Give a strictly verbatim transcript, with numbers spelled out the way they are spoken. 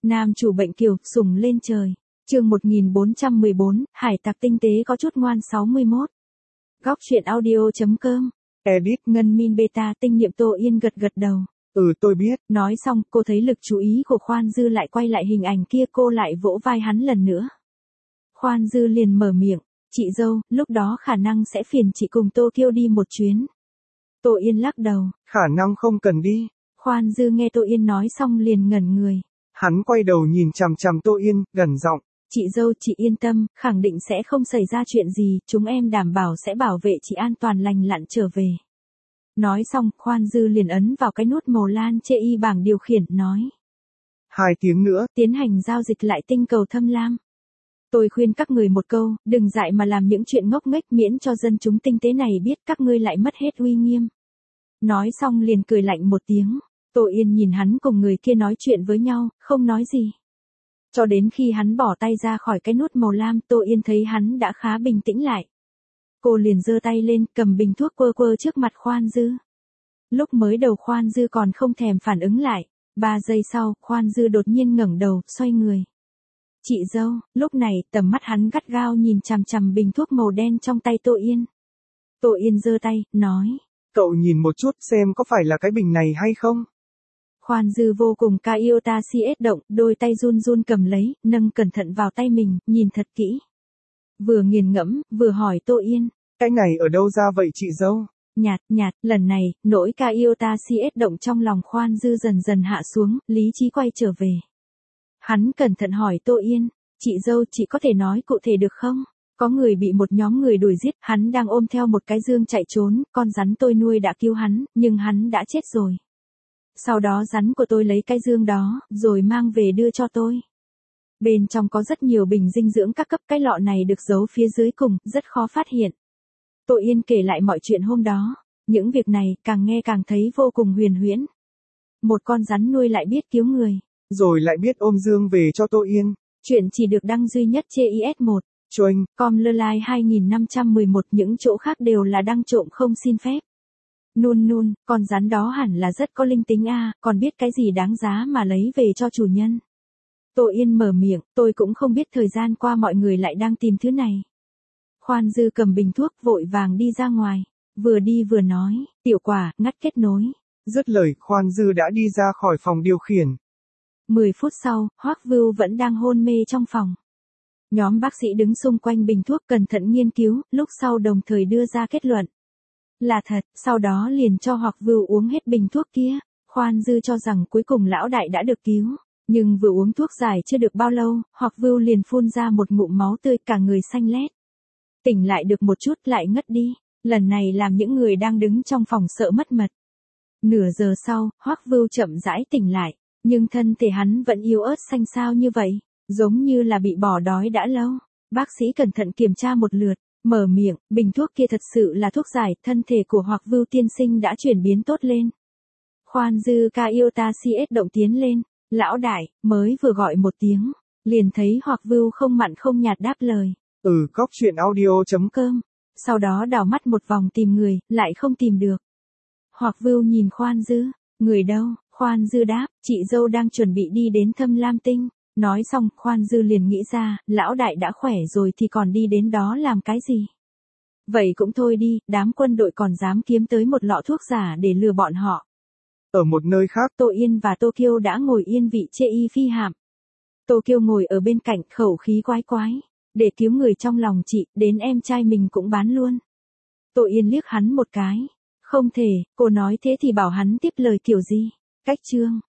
Nam chủ bệnh kiều, sủng lên trời. Chương một nghìn bốn trăm mười bốn, hải tặc tinh tế có chút ngoan sáu mươi mốt. Góc truyện audio.com. Edit. Ngân min beta tinh nhiệm Tô Yên gật gật đầu. Ừ tôi biết. Nói xong cô thấy lực chú ý của Khoan Dư lại quay lại hình ảnh kia, cô lại vỗ vai hắn lần nữa. Khoan Dư liền mở miệng. Chị dâu, lúc đó khả năng sẽ phiền chị cùng Tokyo đi một chuyến. Tô Yên lắc đầu. Khả năng không cần đi. Khoan Dư nghe Tô Yên nói xong liền ngẩn người. Hắn quay đầu nhìn chằm chằm Tô Yên, gần giọng. Chị dâu, chị yên tâm, khẳng định sẽ không xảy ra chuyện gì, chúng em đảm bảo sẽ bảo vệ chị an toàn lành lặn trở về. Nói xong, Khoan Dư liền ấn vào cái nút màu lan chê y bảng điều khiển, nói. Hai tiếng nữa. Tiến hành giao dịch lại tinh cầu Thâm Lam. Tôi khuyên các người một câu, đừng dại mà làm những chuyện ngốc nghếch, miễn cho dân chúng tinh tế này biết các ngươi lại mất hết uy nghiêm. Nói xong liền cười lạnh một tiếng. Tô Yên nhìn hắn cùng người kia nói chuyện với nhau, không nói gì. Cho đến khi hắn bỏ tay ra khỏi cái nút màu lam, Tô Yên thấy hắn đã khá bình tĩnh lại. Cô liền giơ tay lên, cầm bình thuốc quơ quơ trước mặt Khoan Dư. Lúc mới đầu Khoan Dư còn không thèm phản ứng lại. Ba giây sau, Khoan Dư đột nhiên ngẩng đầu, xoay người. Chị dâu, lúc này tầm mắt hắn gắt gao nhìn chằm chằm bình thuốc màu đen trong tay Tô Yên. Tô Yên giơ tay, nói. Cậu nhìn một chút xem có phải là cái bình này hay không? Khoan Dư vô cùng ca yêu ta si ết động, đôi tay run run cầm lấy, nâng cẩn thận vào tay mình, nhìn thật kỹ. Vừa nghiền ngẫm, vừa hỏi Tô Yên. Cái này ở đâu ra vậy chị dâu? Nhạt, nhạt, lần này, nỗi ca yêu ta si ết động trong lòng Khoan Dư dần dần hạ xuống, lý trí quay trở về. Hắn cẩn thận hỏi Tô Yên. Chị dâu, chị có thể nói cụ thể được không? Có người bị một nhóm người đuổi giết, hắn đang ôm theo một cái dương chạy trốn, con rắn tôi nuôi đã cứu hắn, nhưng hắn đã chết rồi. Sau đó rắn của tôi lấy cái dương đó, rồi mang về đưa cho tôi. Bên trong có rất nhiều bình dinh dưỡng các cấp, cái lọ này được giấu phía dưới cùng, rất khó phát hiện. Tô Yên kể lại mọi chuyện hôm đó. Những việc này, càng nghe càng thấy vô cùng huyền huyễn. Một con rắn nuôi lại biết cứu người. Rồi lại biết ôm dương về cho Tô Yên. Chuyện chỉ được đăng duy nhất trên i ét một. Choanh. Com lơ lai hai nghìn năm trăm mười một, những chỗ khác đều là đăng trộm không xin phép. Nun nun, con rắn đó hẳn là rất có linh tính a, còn biết cái gì đáng giá mà lấy về cho chủ nhân. Tô Yên mở miệng, tôi cũng không biết thời gian qua mọi người lại đang tìm thứ này. Khoan Dư cầm bình thuốc vội vàng đi ra ngoài, vừa đi vừa nói, tiểu quả, ngắt kết nối. Dứt lời, Khoan Dư đã đi ra khỏi phòng điều khiển. Mười phút sau, Hoắc Vưu vẫn đang hôn mê trong phòng. Nhóm bác sĩ đứng xung quanh bình thuốc cẩn thận nghiên cứu, lúc sau đồng thời đưa ra kết luận. Là thật, sau đó liền cho Hoắc Vưu uống hết bình thuốc kia. Khoan Dư cho rằng cuối cùng lão đại đã được cứu. Nhưng vừa uống thuốc giải chưa được bao lâu, Hoắc Vưu liền phun ra một ngụm máu tươi, cả người xanh lét. Tỉnh lại được một chút lại ngất đi. Lần này làm những người đang đứng trong phòng sợ mất mật. Nửa giờ sau, Hoắc Vưu chậm rãi tỉnh lại. Nhưng thân thể hắn vẫn yếu ớt xanh xao như vậy, giống như là bị bỏ đói đã lâu. Bác sĩ cẩn thận kiểm tra một lượt, mở miệng, bình thuốc kia thật sự là thuốc giải, thân thể của Hoắc Vưu tiên sinh đã chuyển biến tốt lên. Khoan Dư ca yêu ta si ết động tiến lên, lão đại, mới vừa gọi một tiếng, liền thấy Hoắc Vưu không mặn không nhạt đáp lời. Ừ, góc truyện audio.com. Sau đó đảo mắt một vòng tìm người, lại không tìm được. Hoắc Vưu nhìn Khoan Dư, người đâu? Khoan Dư đáp, chị dâu đang chuẩn bị đi đến Thâm Lam Tinh. Nói xong, Khoan Dư liền nghĩ ra, lão đại đã khỏe rồi thì còn đi đến đó làm cái gì? Vậy cũng thôi đi, đám quân đội còn dám kiếm tới một lọ thuốc giả để lừa bọn họ. Ở một nơi khác, Tô Yên và Tokyo đã ngồi yên vị chê y phi hạm. Tokyo ngồi ở bên cạnh, khẩu khí quái quái. Để cứu người trong lòng chị, đến em trai mình cũng bán luôn. Tô Yên liếc hắn một cái. Không thể, cô nói thế thì bảo hắn tiếp lời kiểu gì? Cách chương.